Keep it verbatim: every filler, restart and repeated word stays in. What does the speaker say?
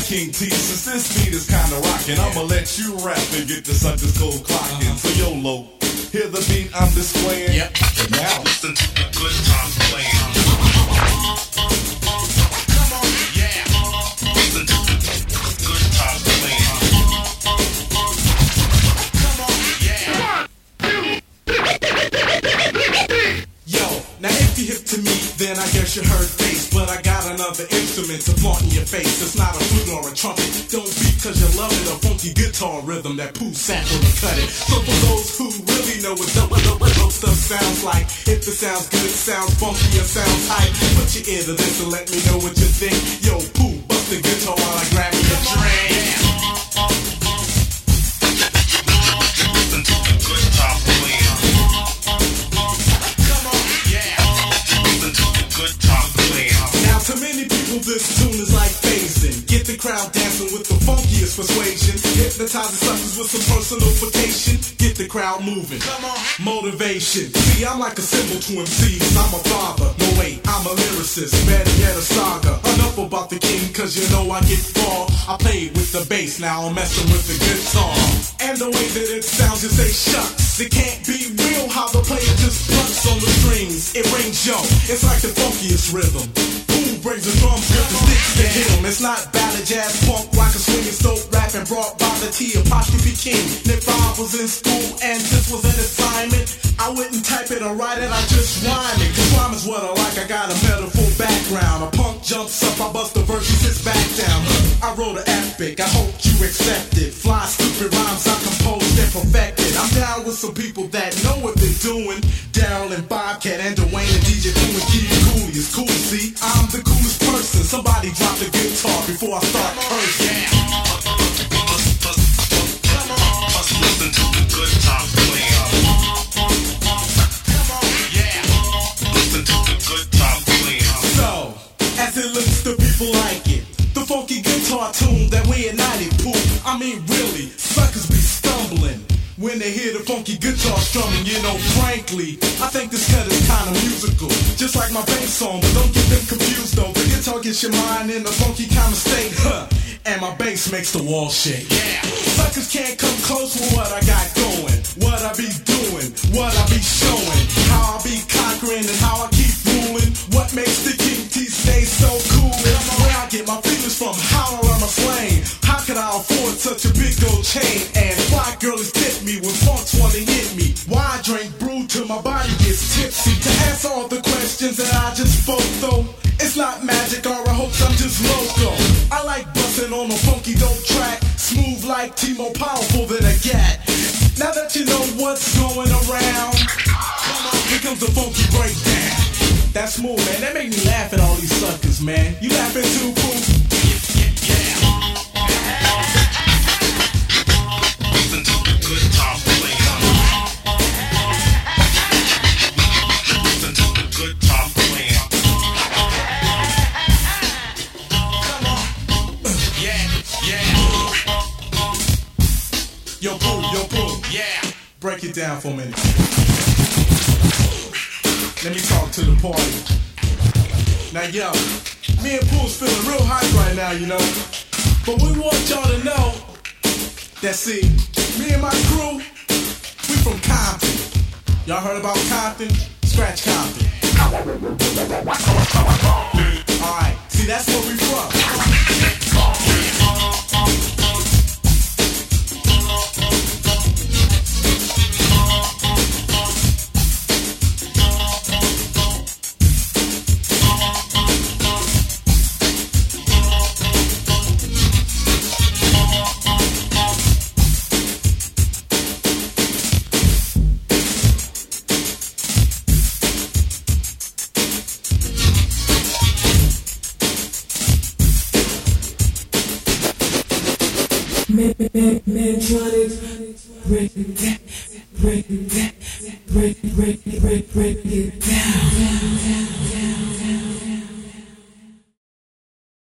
King T, since this beat is kinda rockin', I'ma let you rap and get the suckers cold clockin'. Uh-huh. So YOLO, hear the beat I'm displaying. Yep. And now listen to the good times playing. Come on, yeah. Listen to the good times playing. Come on, yeah. Yo, now if you hip to me, then I guess you heard bass. But I got another instrument to flaunt in your face. It's not a flute or a trumpet. Don't be cause you love it. A funky guitar rhythm that Pooh sample to cut it. So for those who really know what dope, dope, dope stuff sounds like, if it sounds good, sounds funky, or sounds hype, put your ear to this and let me know what you think. Yo, Pooh, bust the guitar while I grab me a drink. Listen to the good times playing. Come on, yeah. Listen to the good times playing. Now to many people this tune is like phasing. Get the crowd dancing with the funkiest persuasion. Hypnotizing suckers with some personification. Get the crowd moving. Come on. Motivation. See, I'm like a symbol to M Cs. I'm a father. No wait, I'm a lyricist. Better yet a saga. Enough about the king, cause you know I get far. I played with the bass, now I'm messing with the guitar. And the way that it sounds, you say shucks. It can't be real how the player just plucks on the strings. It rings, yo. It's like the funkiest rhythm. Who brings the drums with the sticks to hit 'em? It's not ballad, jazz, punk, rock, and swing, it's dope rapping brought by the T apostrophe king. If I was in school and this was an assignment, I wouldn't type it or write it, I just rhyme it. Cause rhyme is what I like, I got a metaphor background. A punk jumps up, I bust the verse, he sits back down. I wrote an epic, I hope you accept it. Fly stupid rhymes I composed and perfected. I'm down with some people that know what they're doing. Daryl and Bobcat and Dwayne and D J Cool and Keith Cooley. It's cool, see, I'm the coolest person. Somebody drop the guitar before I start cursing. Yeah. Listen to the good times playing. Come on, yeah. Listen to the good times playing. So, as it looks, the people like it. The funky guitar tune that we ignited, Pooh. I mean, really, suckers be stumbling when they hear the funky guitar strumming. You know, frankly, I think this cut is kinda musical, just like my bass song. But don't get them confused though. The guitar gets your mind in a funky kind of state, huh? And my bass makes the wall shake. Yeah. Suckers can't come close with what I got going, what I be doing, what I be showing, how I be conquering and how I keep ruling. What makes the King T stay so cool is where I get my feelings from, how I run my slang. How could I afford such a big gold chain? And why girls tip me when funks wanna hit me? Why I drink brew till my body gets tipsy? To answer all the questions that I just spoke though, it's not magic or a hoax, I'm just loco. I like bustin' on a funky dope track, smooth like T-Mo, powerful than a gat. Now that you know what's going around, here comes the funky breakdown. That's smooth, man. That make me laugh at all these suckers, man. You laughing too, Pooh? Listen to the good times playing. Listen to the good times playing. Come on. Yeah, yeah. Yo, Pooh, yo, Pooh. Yeah. Break it down for a minute. Let me talk to the party. Now, yo, me and Pooh's feeling real hype right now, you know. But we want y'all to know that, see, me and my crew, we from Compton. Y'all heard about Compton? Scratch Compton. Alright, see, that's where we from. Mantronics, break it down, break it down, break, break, break, break it down.